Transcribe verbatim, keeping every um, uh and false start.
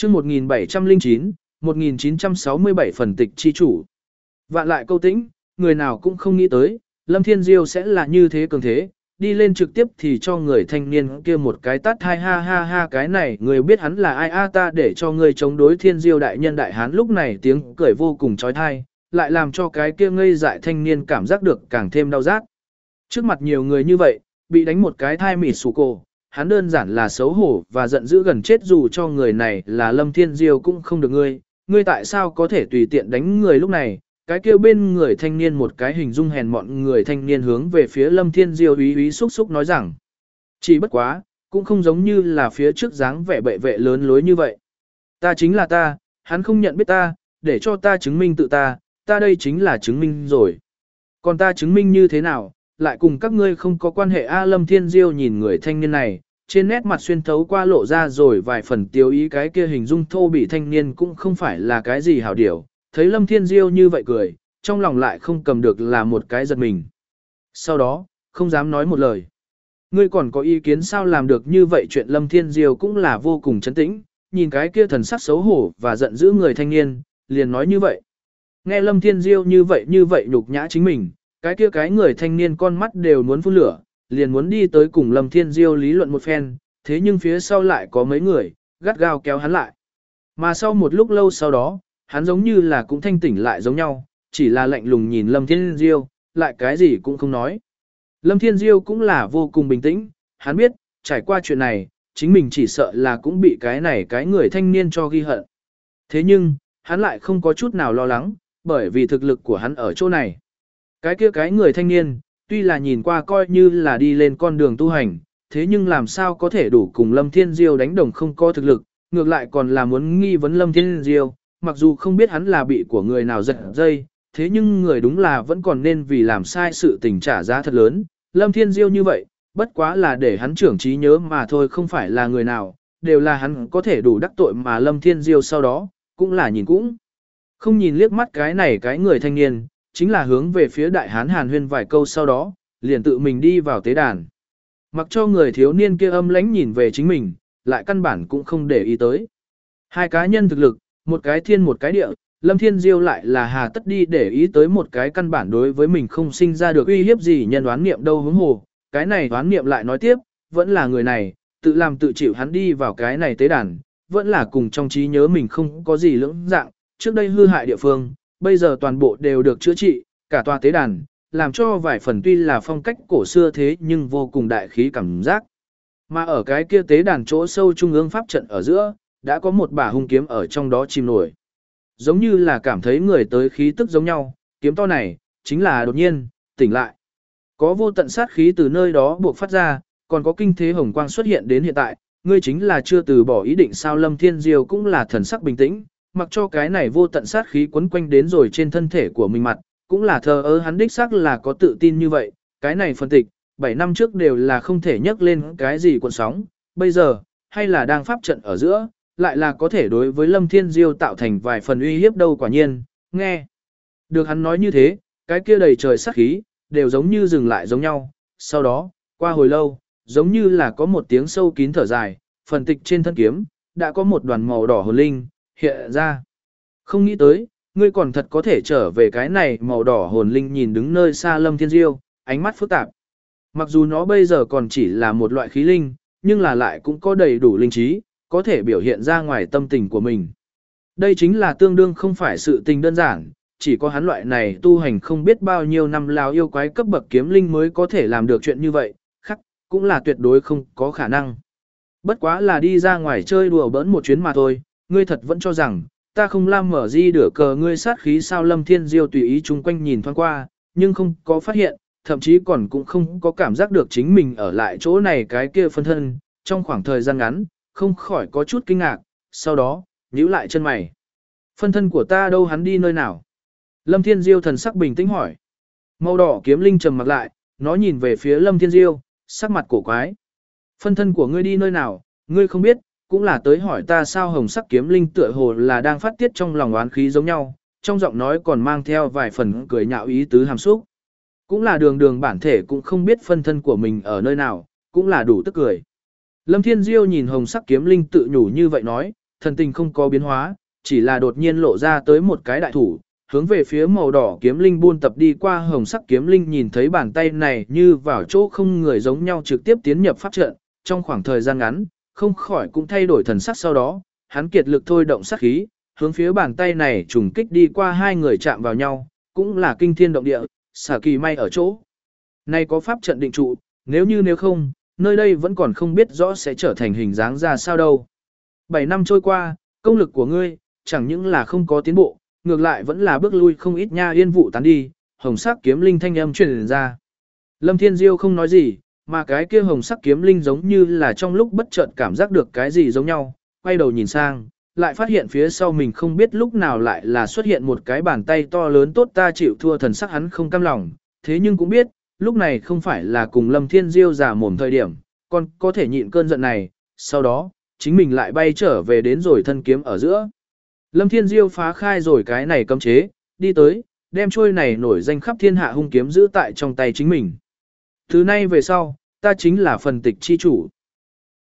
chương một nghìn bảy trăm lẻ chín, một nghìn chín trăm sáu mươi bảy phần tịch chi chủ. Vạn lại câu tĩnh, người nào cũng không nghĩ tới, Lâm Thiên Diêu sẽ là như thế cường thế, đi lên trực tiếp thì cho người thanh niên kia một cái tát hai ha ha ha cái này người biết hắn là ai a ta để cho người chống đối Thiên Diêu đại nhân đại hán lúc này tiếng cười vô cùng trói thai, lại làm cho cái kia ngây dại thanh niên cảm giác được càng thêm đau rát. Trước mặt nhiều người như vậy, bị đánh một cái thai mịt sù cổ, hắn đơn giản là xấu hổ và giận dữ gần chết dù cho người này là Lâm Thiên Diêu cũng không được ngươi, ngươi tại sao có thể tùy tiện đánh người lúc này, cái kia bên người thanh niên một cái hình dung hèn mọn người thanh niên hướng về phía Lâm Thiên Diêu úy úy xúc xúc nói rằng, chỉ bất quá, cũng không giống như là phía trước dáng vẻ bệ vệ lớn lối như vậy. Ta chính là ta, hắn không nhận biết ta, để cho ta chứng minh tự ta, ta đây chính là chứng minh rồi. Còn ta chứng minh như thế nào, lại cùng các ngươi không có quan hệ a Lâm Thiên Diêu nhìn người thanh niên này, trên nét mặt xuyên thấu qua lộ ra rồi vài phần tiêu ý cái kia hình dung thô bị thanh niên cũng không phải là cái gì hảo điều, thấy Lâm Thiên Diêu như vậy cười, trong lòng lại không cầm được là một cái giật mình. Sau đó, không dám nói một lời. Ngươi còn có ý kiến sao làm được như vậy chuyện Lâm Thiên Diêu cũng là vô cùng trấn tĩnh, nhìn cái kia thần sắc xấu hổ và giận dữ người thanh niên, liền nói như vậy. Nghe Lâm Thiên Diêu như vậy như vậy nhục nhã chính mình, cái kia cái người thanh niên con mắt đều muốn phun lửa, liền muốn đi tới cùng Lâm Thiên Diêu lý luận một phen, thế nhưng phía sau lại có mấy người, gắt gao kéo hắn lại. Mà sau một lúc lâu sau đó, hắn giống như là cũng thanh tỉnh lại giống nhau, chỉ là lạnh lùng nhìn Lâm Thiên Diêu, lại cái gì cũng không nói. Lâm Thiên Diêu cũng là vô cùng bình tĩnh, hắn biết, trải qua chuyện này, chính mình chỉ sợ là cũng bị cái này cái người thanh niên cho ghi hận. Thế nhưng, hắn lại không có chút nào lo lắng, bởi vì thực lực của hắn ở chỗ này. Cái kia cái người thanh niên, tuy là nhìn qua coi như là đi lên con đường tu hành, thế nhưng làm sao có thể đủ cùng Lâm Thiên Diêu đánh đồng không có thực lực, ngược lại còn là muốn nghi vấn Lâm Thiên Diêu, mặc dù không biết hắn là bị của người nào giật dây, thế nhưng người đúng là vẫn còn nên vì làm sai sự tình trả giá thật lớn. Lâm Thiên Diêu như vậy, bất quá là để hắn trưởng trí nhớ mà thôi không phải là người nào, đều là hắn có thể đủ đắc tội mà Lâm Thiên Diêu sau đó, cũng là nhìn cũng. Không nhìn liếc mắt cái này cái người thanh niên, chính là hướng về phía đại hán hàn huyên vài câu sau đó, liền tự mình đi vào tế đàn. Mặc cho người thiếu niên kia âm lãnh nhìn về chính mình, lại căn bản cũng không để ý tới. Hai cá nhân thực lực, một cái thiên một cái địa, Lâm Thiên Diêu lại là hà tất đi để ý tới một cái căn bản đối với mình không sinh ra được uy hiếp gì nhân đoán niệm đâu hướng hồ. Cái này đoán niệm lại nói tiếp, vẫn là người này, tự làm tự chịu hắn đi vào cái này tế đàn, vẫn là cùng trong trí nhớ mình không có gì lưỡng dạng, trước đây hư hại địa phương, bây giờ toàn bộ đều được chữa trị, cả tòa tế đàn, làm cho vài phần tuy là phong cách cổ xưa thế nhưng vô cùng đại khí cảm giác. Mà ở cái kia tế đàn chỗ sâu trung ương pháp trận ở giữa, đã có một bả hung kiếm ở trong đó chìm nổi. Giống như là cảm thấy người tới khí tức giống nhau, kiếm to này, chính là đột nhiên, tỉnh lại. Có vô tận sát khí từ nơi đó buộc phát ra, còn có kinh thế hồng quang xuất hiện đến hiện tại, ngươi chính là chưa từ bỏ ý định sao Lâm Thiên Diêu cũng là thần sắc bình tĩnh, mặc cho cái này vô tận sát khí quấn quanh đến rồi trên thân thể của mình mặt, cũng là thờ ơ hắn đích xác là có tự tin như vậy, cái này phân tịch, bảy năm trước đều là không thể nhắc lên cái gì cuộn sóng, bây giờ, hay là đang pháp trận ở giữa, lại là có thể đối với Lâm Thiên Diêu tạo thành vài phần uy hiếp đâu quả nhiên, nghe. Được hắn nói như thế, cái kia đầy trời sát khí, đều giống như dừng lại giống nhau, sau đó, qua hồi lâu, giống như là có một tiếng sâu kín thở dài, phần tịch trên thân kiếm, đã có một đoàn màu đỏ hồn linh, hiện ra. Không nghĩ tới, ngươi còn thật có thể trở về cái này màu đỏ hồn linh nhìn đứng nơi xa Lâm Thiên Diêu, ánh mắt phức tạp. Mặc dù nó bây giờ còn chỉ là một loại khí linh, nhưng là lại cũng có đầy đủ linh trí, có thể biểu hiện ra ngoài tâm tình của mình. Đây chính là tương đương không phải sự tình đơn giản, chỉ có hắn loại này tu hành không biết bao nhiêu năm lao yêu quái cấp bậc kiếm linh mới có thể làm được chuyện như vậy, khắc, cũng là tuyệt đối không có khả năng. Bất quá là đi ra ngoài chơi đùa bỡn một chuyến mà thôi, ngươi thật vẫn cho rằng, ta không lam mở di đửa cờ ngươi sát khí sao Lâm Thiên Diêu tùy ý chung quanh nhìn thoáng qua, nhưng không có phát hiện, thậm chí còn cũng không có cảm giác được chính mình ở lại chỗ này cái kia phân thân, trong khoảng thời gian ngắn, không khỏi có chút kinh ngạc, sau đó, nhíu lại chân mày. Phân thân của ta đâu hắn đi nơi nào? Lâm Thiên Diêu thần sắc bình tĩnh hỏi. Màu đỏ kiếm linh trầm mặc lại, nó nhìn về phía Lâm Thiên Diêu, sắc mặt cổ quái. Phân thân của ngươi đi nơi nào, ngươi không biết, cũng là tới hỏi ta sao hồng sắc kiếm linh tựa hồ là đang phát tiết trong lòng oán khí giống nhau, trong giọng nói còn mang theo vài phần cười nhạo ý tứ hàm xúc. Cũng là đường đường bản thể cũng không biết phân thân của mình ở nơi nào, cũng là đủ tức cười. Lâm Thiên Diêu nhìn hồng sắc kiếm linh tự nhủ như vậy nói, thần tình không có biến hóa, chỉ là đột nhiên lộ ra tới một cái đại thủ, hướng về phía màu đỏ kiếm linh buôn tập đi qua. Hồng sắc kiếm linh nhìn thấy bàn tay này như vào chỗ không người giống nhau trực tiếp tiến nhập pháp trận, trong khoảng thời gian ngắn, không khỏi cũng thay đổi thần sắc. Sau đó, hắn kiệt lực thôi động sát khí, hướng phía bàn tay này trùng kích đi qua. Hai người chạm vào nhau, cũng là kinh thiên động địa, xả kỳ may ở chỗ. Này có pháp trận định trụ, nếu như nếu không, nơi đây vẫn còn không biết rõ sẽ trở thành hình dáng ra sao đâu. Bảy năm trôi qua, công lực của ngươi, chẳng những là không có tiến bộ, ngược lại vẫn là bước lui không ít nha. Yên vụ tán đi, hồng sắc kiếm linh thanh âm truyền ra. Lâm Thiên Diêu không nói gì, mà cái kia hồng sắc kiếm linh giống như là trong lúc bất chợt cảm giác được cái gì giống nhau, quay đầu nhìn sang, lại phát hiện phía sau mình không biết lúc nào lại là xuất hiện một cái bàn tay to lớn. Tốt, ta chịu thua. Thần sắc hắn không cam lòng, thế nhưng cũng biết, lúc này không phải là cùng Lâm Thiên Diêu giả mồm thời điểm, còn có thể nhịn cơn giận này. Sau đó, chính mình lại bay trở về đến rồi thân kiếm ở giữa. Lâm Thiên Diêu phá khai rồi cái này cấm chế, đi tới, đem trôi này nổi danh khắp thiên hạ hung kiếm giữ tại trong tay chính mình. Từ nay về sau, ta chính là phần tịch chi chủ.